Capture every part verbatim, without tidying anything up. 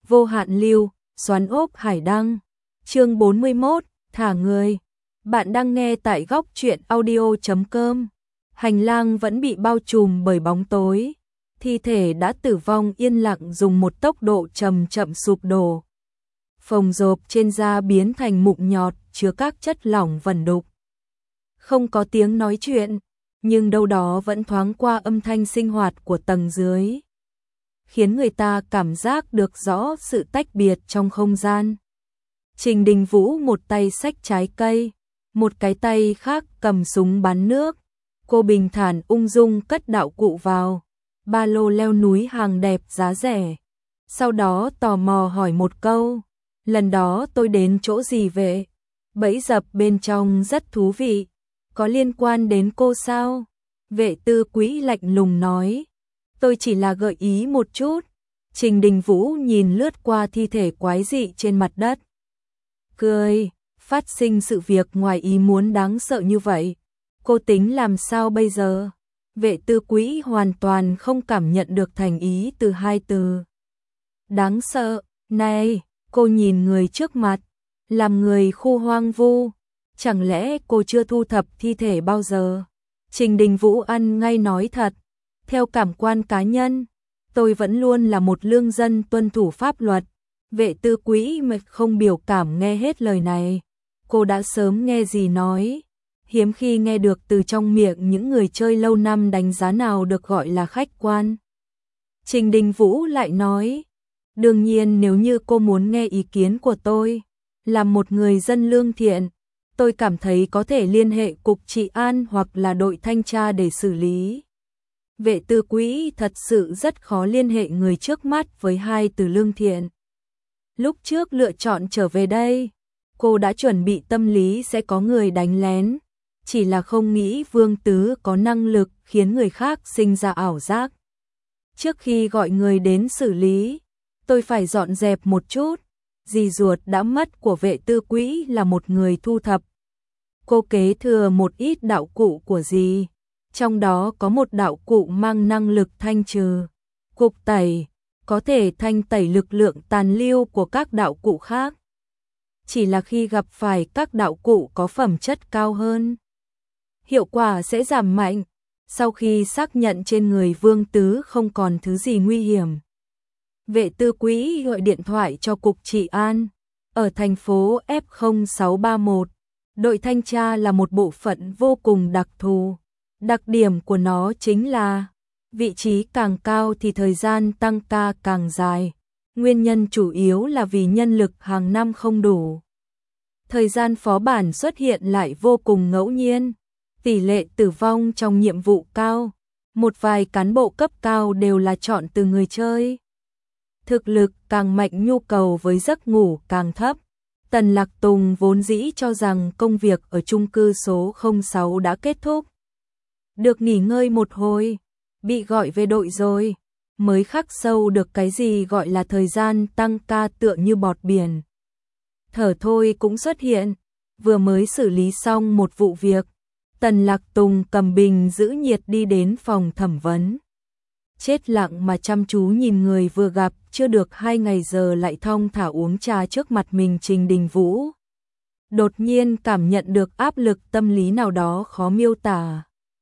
Vô hạn lưu, xoắn ốc hải đăng. Chương bốn mươi mốt, thả người. Bạn đang nghe tại góc truyện audio chấm com. Hành lang vẫn bị bao trùm bởi bóng tối. Thi thể đã tử vong yên lặng dùng một tốc độ chậm chậm sụp đổ. Phồng rộp trên da biến thành mụn nhọt chứa các chất lỏng vẩn đục. Không có tiếng nói chuyện, nhưng đâu đó vẫn thoáng qua âm thanh sinh hoạt của tầng dưới, khiến người ta cảm giác được rõ sự tách biệt trong không gian. Trình Đình Vũ một tay xách trái cây, một cái tay khác cầm súng bắn nước. Cô bình thản ung dung cất đạo cụ vào ba lô leo núi hàng đẹp giá rẻ. Sau đó tò mò hỏi một câu, lần đó tôi đến chỗ gì vậy? Bẫy dập bên trong rất thú vị, có liên quan đến cô sao? Vệ tư quý lạnh lùng nói, tôi chỉ là gợi ý một chút. Trình Đình Vũ nhìn lướt qua thi thể quái dị trên mặt đất, cười, phát sinh sự việc ngoài ý muốn đáng sợ như vậy, cô tính làm sao bây giờ? Vệ tư quý hoàn toàn không cảm nhận được thành ý từ hai từ. Đáng sợ, này, cô nhìn người trước mặt, làm người khu hoang vu, chẳng lẽ cô chưa thu thập thi thể bao giờ? Trình Đình Vũ ăn ngay nói thật, theo cảm quan cá nhân, tôi vẫn luôn là một lương dân tuân thủ pháp luật. Vệ tư quý mà không biểu cảm nghe hết lời này, cô đã sớm nghe gì nói, hiếm khi nghe được từ trong miệng những người chơi lâu năm đánh giá nào được gọi là khách quan. Trình Đình Vũ lại nói, đương nhiên nếu như cô muốn nghe ý kiến của tôi, làm một người dân lương thiện, tôi cảm thấy có thể liên hệ cục trị an hoặc là đội thanh tra để xử lý. Vệ tư quý thật sự rất khó liên hệ người trước mắt với hai từ lương thiện. Lúc trước lựa chọn trở về đây, cô đã chuẩn bị tâm lý sẽ có người đánh lén, chỉ là không nghĩ Vương Tứ có năng lực khiến người khác sinh ra ảo giác. Trước khi gọi người đến xử lý, tôi phải dọn dẹp một chút. Dì ruột đã mất của vệ tư quý là một người thu thập. Cô kế thừa một ít đạo cụ của dì, trong đó có một đạo cụ mang năng lực thanh trừ, cục tẩy, có thể thanh tẩy lực lượng tàn lưu của các đạo cụ khác. Chỉ là khi gặp phải các đạo cụ có phẩm chất cao hơn, hiệu quả sẽ giảm mạnh. Sau khi xác nhận trên người Vương Tứ không còn thứ gì nguy hiểm, vệ tư quý gọi điện thoại cho cục trị an ở thành phố F không sáu ba mốt. Đội thanh tra là một bộ phận vô cùng đặc thù. Đặc điểm của nó chính là vị trí càng cao thì thời gian tăng ca càng dài. Nguyên nhân chủ yếu là vì nhân lực hàng năm không đủ. Thời gian phó bản xuất hiện lại vô cùng ngẫu nhiên. Tỷ lệ tử vong trong nhiệm vụ cao. Một vài cán bộ cấp cao đều là chọn từ người chơi. Thực lực càng mạnh nhu cầu với giấc ngủ càng thấp. Tần Lạc Tùng vốn dĩ cho rằng công việc ở chung cư số không sáu đã kết thúc. Được nghỉ ngơi một hồi, bị gọi về đội rồi, mới khắc sâu được cái gì gọi là thời gian tăng ca tựa như bọt biển. Thở thôi cũng xuất hiện, vừa mới xử lý xong một vụ việc, Tần Lạc Tùng cầm bình giữ nhiệt đi đến phòng thẩm vấn. Chết lặng mà chăm chú nhìn người vừa gặp chưa được hai ngày giờ lại thong thả uống trà trước mặt mình Trình Đình Vũ. Đột nhiên cảm nhận được áp lực tâm lý nào đó khó miêu tả.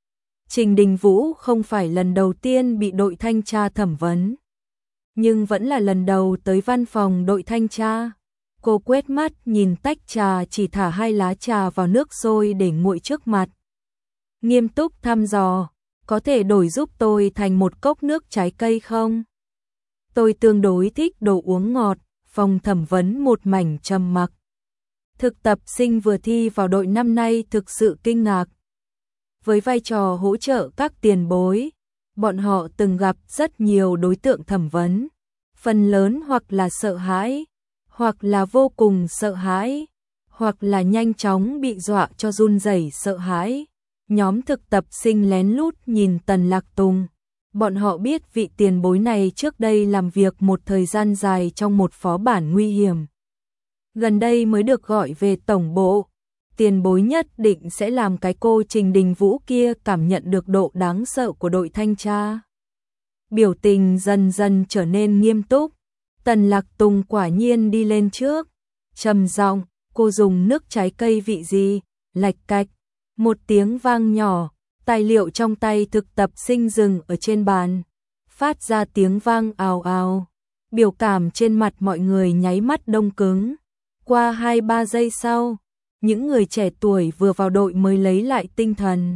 Trình Đình Vũ không phải lần đầu tiên bị đội thanh tra thẩm vấn, nhưng vẫn là lần đầu tới văn phòng đội thanh tra. Cô quét mắt nhìn tách trà chỉ thả hai lá trà vào nước sôi để nguội trước mặt. Nghiêm túc thăm dò, có thể đổi giúp tôi thành một cốc nước trái cây không? Tôi tương đối thích đồ uống ngọt. Phòng thẩm vấn một mảnh trầm mặc. Thực tập sinh vừa thi vào đội năm nay thực sự kinh ngạc. Với vai trò hỗ trợ các tiền bối, bọn họ từng gặp rất nhiều đối tượng thẩm vấn, phần lớn hoặc là sợ hãi, hoặc là vô cùng sợ hãi, hoặc là nhanh chóng bị dọa cho run rẩy sợ hãi. Nhóm thực tập sinh lén lút nhìn Tần Lạc Tùng. Bọn họ biết vị tiền bối này trước đây làm việc một thời gian dài trong một phó bản nguy hiểm. Gần đây mới được gọi về tổng bộ. Tiền bối nhất định sẽ làm cái cô Trình Đình Vũ kia cảm nhận được độ đáng sợ của đội thanh tra. Biểu tình dần dần trở nên nghiêm túc. Tần Lạc Tùng quả nhiên đi lên trước, trầm giọng, cô dùng nước trái cây vị gì? Lạch cạch, một tiếng vang nhỏ, tài liệu trong tay thực tập sinh dừng ở trên bàn, phát ra tiếng vang ào ào. Biểu cảm trên mặt mọi người nháy mắt đông cứng. Qua hai ba giây sau, những người trẻ tuổi vừa vào đội mới lấy lại tinh thần.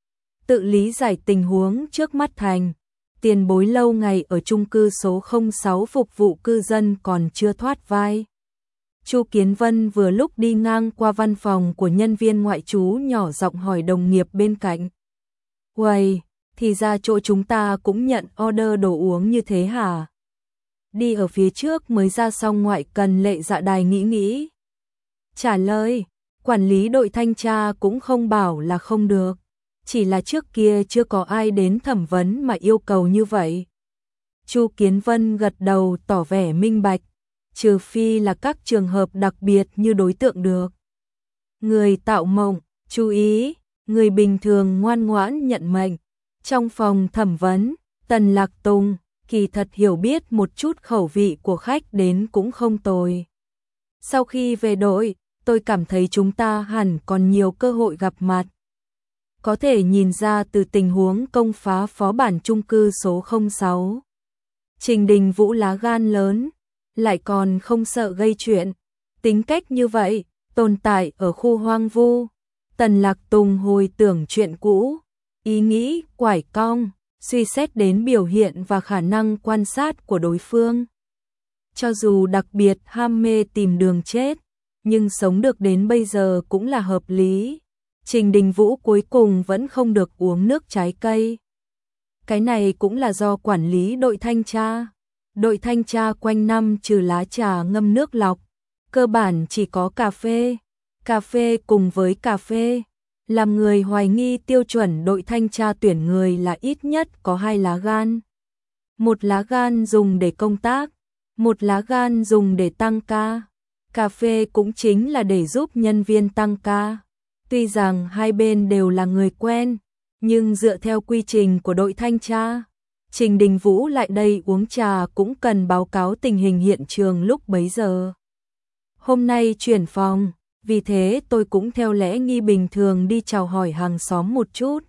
Tự lý giải tình huống trước mắt thành, tiền bối lâu ngày ở chung cư số không sáu phục vụ cư dân còn chưa thoát vai. Chu Kiến Vân vừa lúc đi ngang qua văn phòng của nhân viên ngoại trú nhỏ giọng hỏi đồng nghiệp bên cạnh. Uầy, thì ra chỗ chúng ta cũng nhận order đồ uống như thế hả? Đi ở phía trước mới ra xong ngoại cần Lệ Dạ Đài nghĩ nghĩ. Trả lời, quản lý đội thanh tra cũng không bảo là không được. Chỉ là trước kia chưa có ai đến thẩm vấn mà yêu cầu như vậy. Chu Kiến Vân gật đầu tỏ vẻ minh bạch, trừ phi là các trường hợp đặc biệt như đối tượng được. Người tạo mộng, chú ý, người bình thường ngoan ngoãn nhận mệnh. Trong phòng thẩm vấn, Tần Lạc Tùng kỳ thật hiểu biết một chút khẩu vị của khách đến cũng không tồi. Sau khi về đội, tôi cảm thấy chúng ta hẳn còn nhiều cơ hội gặp mặt. Có thể nhìn ra từ tình huống công phá phó bản chung cư số không sáu. Trình Đình Vũ lá gan lớn, lại còn không sợ gây chuyện. Tính cách như vậy, tồn tại ở khu hoang vu. Tần Lạc Tùng hồi tưởng chuyện cũ, ý nghĩ quải cong, suy xét đến biểu hiện và khả năng quan sát của đối phương. Cho dù đặc biệt ham mê tìm đường chết, nhưng sống được đến bây giờ cũng là hợp lý. Trình Đình Vũ cuối cùng vẫn không được uống nước trái cây. Cái này cũng là do quản lý đội thanh tra. Đội thanh tra quanh năm trừ lá trà ngâm nước lọc, cơ bản chỉ có cà phê. Cà phê cùng với cà phê. Làm người hoài nghi tiêu chuẩn đội thanh tra tuyển người là ít nhất có hai lá gan. Một lá gan dùng để công tác, một lá gan dùng để tăng ca. Cà phê cũng chính là để giúp nhân viên tăng ca. Tuy rằng hai bên đều là người quen, nhưng dựa theo quy trình của đội thanh tra, Trình Đình Vũ lại đây uống trà cũng cần báo cáo tình hình hiện trường lúc bấy giờ. Hôm nay chuyển phòng, vì thế tôi cũng theo lẽ nghi bình thường đi chào hỏi hàng xóm một chút.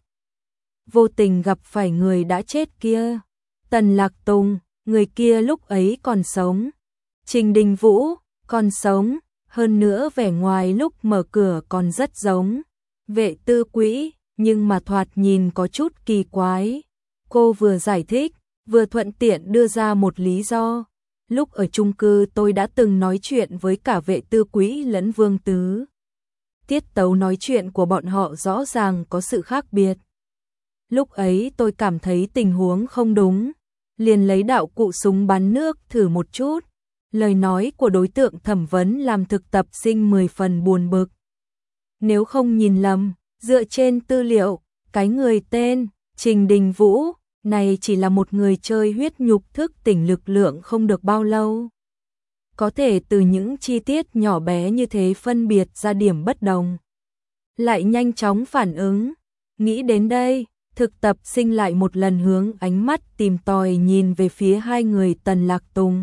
Vô tình gặp phải người đã chết kia. Tần Lạc Tùng, người kia lúc ấy còn sống. Trình Đình Vũ, còn sống, hơn nữa vẻ ngoài lúc mở cửa còn rất giống Vệ Tư Quỹ, nhưng mà thoạt nhìn có chút kỳ quái. Cô vừa giải thích, vừa thuận tiện đưa ra một lý do. Lúc ở chung cư tôi đã từng nói chuyện với cả Vệ Tư Quỹ lẫn Vương Tứ. Tiết tấu nói chuyện của bọn họ rõ ràng có sự khác biệt. Lúc ấy tôi cảm thấy tình huống không đúng, liền lấy đạo cụ súng bắn nước thử một chút. Lời nói của đối tượng thẩm vấn làm thực tập sinh mười phần buồn bực. Nếu không nhìn lầm, dựa trên tư liệu, cái người tên Trình Đình Vũ này chỉ là một người chơi huyết nhục thức tỉnh lực lượng không được bao lâu. Có thể từ những chi tiết nhỏ bé như thế phân biệt ra điểm bất đồng. Lại nhanh chóng phản ứng. Nghĩ đến đây, thực tập sinh lại một lần hướng ánh mắt tìm tòi nhìn về phía hai người Tần Lạc Tùng.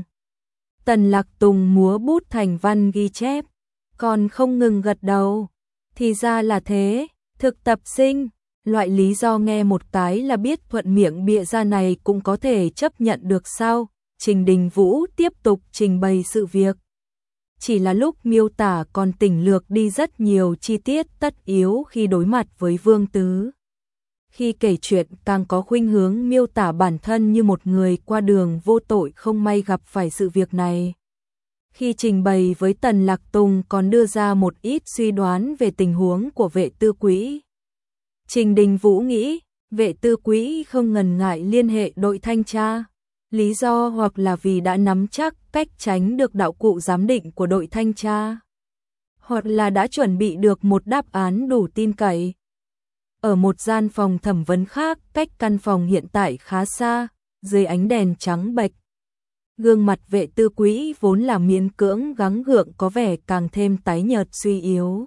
Tần Lạc Tùng múa bút thành văn ghi chép, còn không ngừng gật đầu. Thì ra là thế, thực tập sinh, loại lý do nghe một cái là biết thuận miệng bịa ra này cũng có thể chấp nhận được sao? Trình Đình Vũ tiếp tục trình bày sự việc. Chỉ là lúc miêu tả còn tỉnh lược đi rất nhiều chi tiết tất yếu khi đối mặt với Vương Tứ. Khi kể chuyện càng có khuynh hướng miêu tả bản thân như một người qua đường vô tội không may gặp phải sự việc này. Khi trình bày với Tần Lạc Tùng còn đưa ra một ít suy đoán về tình huống của Vệ Tư Quỹ. Trình Đình Vũ nghĩ, Vệ Tư Quỹ không ngần ngại liên hệ đội thanh tra. Lý do hoặc là vì đã nắm chắc cách tránh được đạo cụ giám định của đội thanh tra, hoặc là đã chuẩn bị được một đáp án đủ tin cậy. Ở một gian phòng thẩm vấn khác, cách căn phòng hiện tại khá xa, dưới ánh đèn trắng bệch, gương mặt Vệ Tư Quỹ vốn là miễn cưỡng gắng gượng có vẻ càng thêm tái nhợt suy yếu.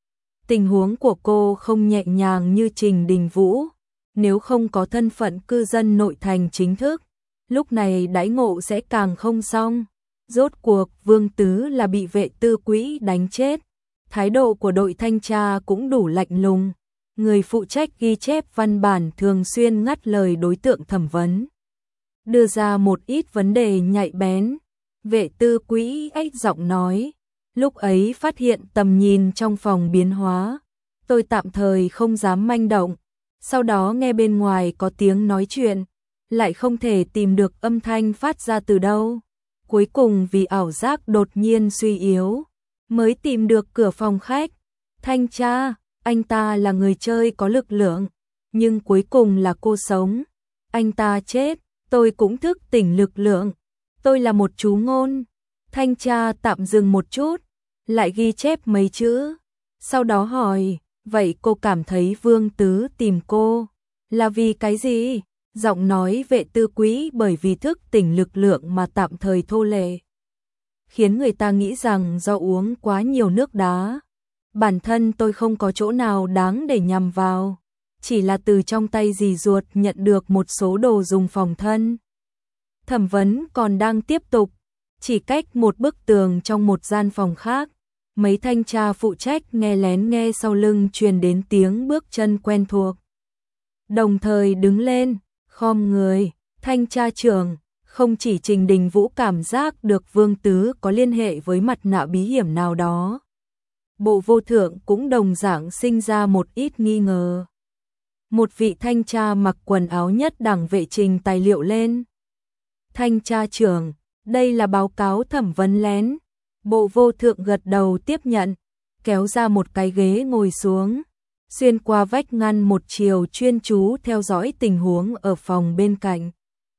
Tình huống của cô không nhẹ nhàng như Trình Đình Vũ, nếu không có thân phận cư dân nội thành chính thức, lúc này đãi ngộ sẽ càng không xong. Rốt cuộc Vương Tứ là bị vệ tư quỹ đánh chết. Thái độ của đội thanh tra cũng đủ lạnh lùng. Người phụ trách ghi chép văn bản thường xuyên ngắt lời đối tượng thẩm vấn, đưa ra một ít vấn đề nhạy bén. Vệ tư quỹ ếch giọng nói, lúc ấy phát hiện tầm nhìn trong phòng biến hóa, tôi tạm thời không dám manh động, sau đó nghe bên ngoài có tiếng nói chuyện, lại không thể tìm được âm thanh phát ra từ đâu. Cuối cùng vì ảo giác đột nhiên suy yếu, mới tìm được cửa phòng khách. Thanh tra, anh ta là người chơi có lực lượng, nhưng cuối cùng là cô sống. Anh ta chết, tôi cũng thức tỉnh lực lượng. Tôi là một chú ngôn. Thanh tra tạm dừng một chút, lại ghi chép mấy chữ. Sau đó hỏi, vậy cô cảm thấy Vương Tứ tìm cô là vì cái gì? Giọng nói vệ tư quỹ bởi vì thức tỉnh lực lượng mà tạm thời thô lệ, khiến người ta nghĩ rằng do uống quá nhiều nước đá. Bản thân tôi không có chỗ nào đáng để nhằm vào, chỉ là từ trong tay dì ruột nhận được một số đồ dùng phòng thân. Thẩm vấn còn đang tiếp tục, chỉ cách một bức tường trong một gian phòng khác, mấy thanh tra phụ trách nghe lén nghe sau lưng truyền đến tiếng bước chân quen thuộc. Đồng thời đứng lên, khom người, thanh tra trưởng, không chỉ Trình Đình Vũ cảm giác được Vương Tứ có liên hệ với mặt nạ bí hiểm nào đó. Bộ vô thượng cũng đồng dạng sinh ra một ít nghi ngờ. Một vị thanh tra mặc quần áo nhất đẳng vệ trình tài liệu lên. Thanh tra trưởng, đây là báo cáo thẩm vấn lén. Bộ vô thượng gật đầu tiếp nhận, kéo ra một cái ghế ngồi xuống, xuyên qua vách ngăn một chiều chuyên chú theo dõi tình huống ở phòng bên cạnh.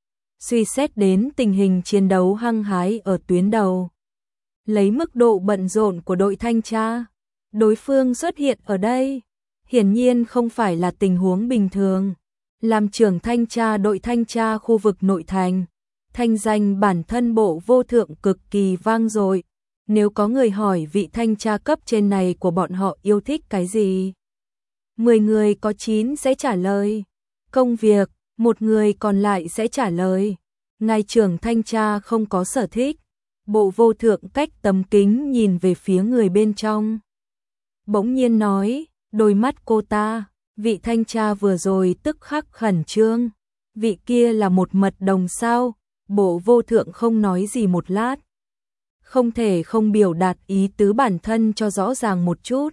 Suy xét đến tình hình chiến đấu hăng hái ở tuyến đầu. Lấy mức độ bận rộn của đội thanh tra, đối phương xuất hiện ở đây, hiển nhiên không phải là tình huống bình thường. Làm trưởng thanh tra đội thanh tra khu vực nội thành, thanh danh bản thân bộ vô thượng cực kỳ vang dội. Nếu có người hỏi vị thanh tra cấp trên này của bọn họ yêu thích cái gì, mười người có chín sẽ trả lời công việc, một người còn lại sẽ trả lời ngài trưởng thanh tra không có sở thích. Bộ vô thượng cách tấm kính nhìn về phía người bên trong, bỗng nhiên nói, đôi mắt cô ta, vị thanh tra vừa rồi tức khắc khẩn trương, vị kia là một mật đồng sao? Bộ vô thượng không nói gì một lát, không thể không biểu đạt ý tứ bản thân cho rõ ràng một chút.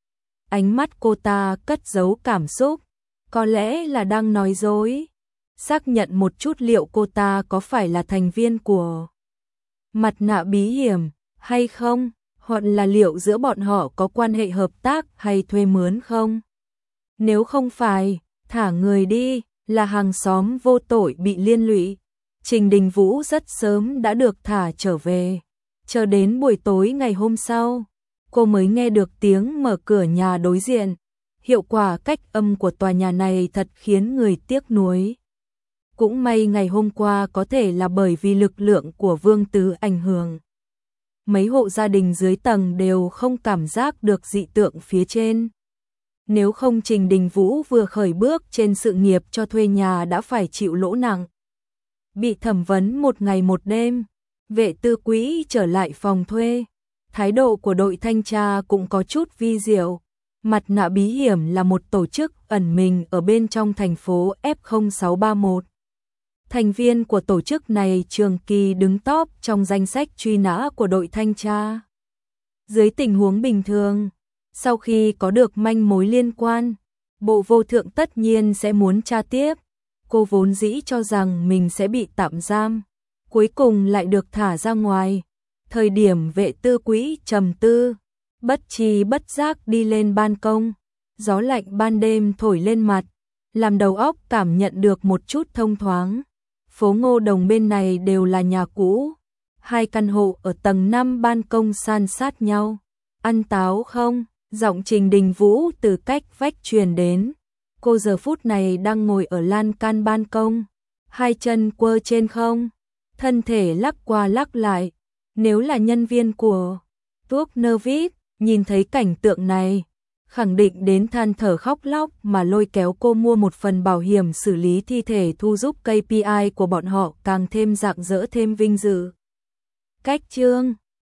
Ánh mắt cô ta cất giấu cảm xúc, có lẽ là đang nói dối, xác nhận một chút liệu cô ta có phải là thành viên của mặt nạ bí hiểm hay không, hoặc là liệu giữa bọn họ có quan hệ hợp tác hay thuê mướn không. Nếu không phải, thả người đi, là hàng xóm vô tội bị liên lụy. Trình Đình Vũ rất sớm đã được thả trở về, chờ đến buổi tối ngày hôm sau, cô mới nghe được tiếng mở cửa nhà đối diện. Hiệu quả cách âm của tòa nhà này thật khiến người tiếc nuối. Cũng may ngày hôm qua có thể là bởi vì lực lượng của Vương Tứ ảnh hưởng, mấy hộ gia đình dưới tầng đều không cảm giác được dị tượng phía trên. Nếu không Trình Đình Vũ vừa khởi bước trên sự nghiệp cho thuê nhà đã phải chịu lỗ nặng. Bị thẩm vấn một ngày một đêm, vệ tư quỹ trở lại phòng thuê. Thái độ của đội thanh tra cũng có chút vi diệu. Mặt nạ bí hiểm là một tổ chức ẩn mình ở bên trong thành phố F không sáu ba mốt. Thành viên của tổ chức này trường kỳ đứng top trong danh sách truy nã của đội thanh tra. Dưới tình huống bình thường, sau khi có được manh mối liên quan, bộ vô thượng tất nhiên sẽ muốn tra tiếp. Cô vốn dĩ cho rằng mình sẽ bị tạm giam, cuối cùng lại được thả ra ngoài. Thời điểm vệ tư quỹ trầm tư, bất tri bất giác đi lên ban công, gió lạnh ban đêm thổi lên mặt, làm đầu óc cảm nhận được một chút thông thoáng. Phố Ngô Đồng bên này đều là nhà cũ, hai căn hộ ở tầng năm ban công san sát nhau. Ăn táo không? Giọng Trình Đình Vũ từ cách vách truyền đến. Cô giờ phút này đang ngồi ở lan can ban công, hai chân quơ trên không, thân thể lắc qua lắc lại. Nếu là nhân viên của Tuốc Nervit, nhìn thấy cảnh tượng này, khẳng định đến than thở khóc lóc mà lôi kéo cô mua một phần bảo hiểm xử lý thi thể thu giúp ca pê i của bọn họ càng thêm rạng rỡ thêm vinh dự. Cách chương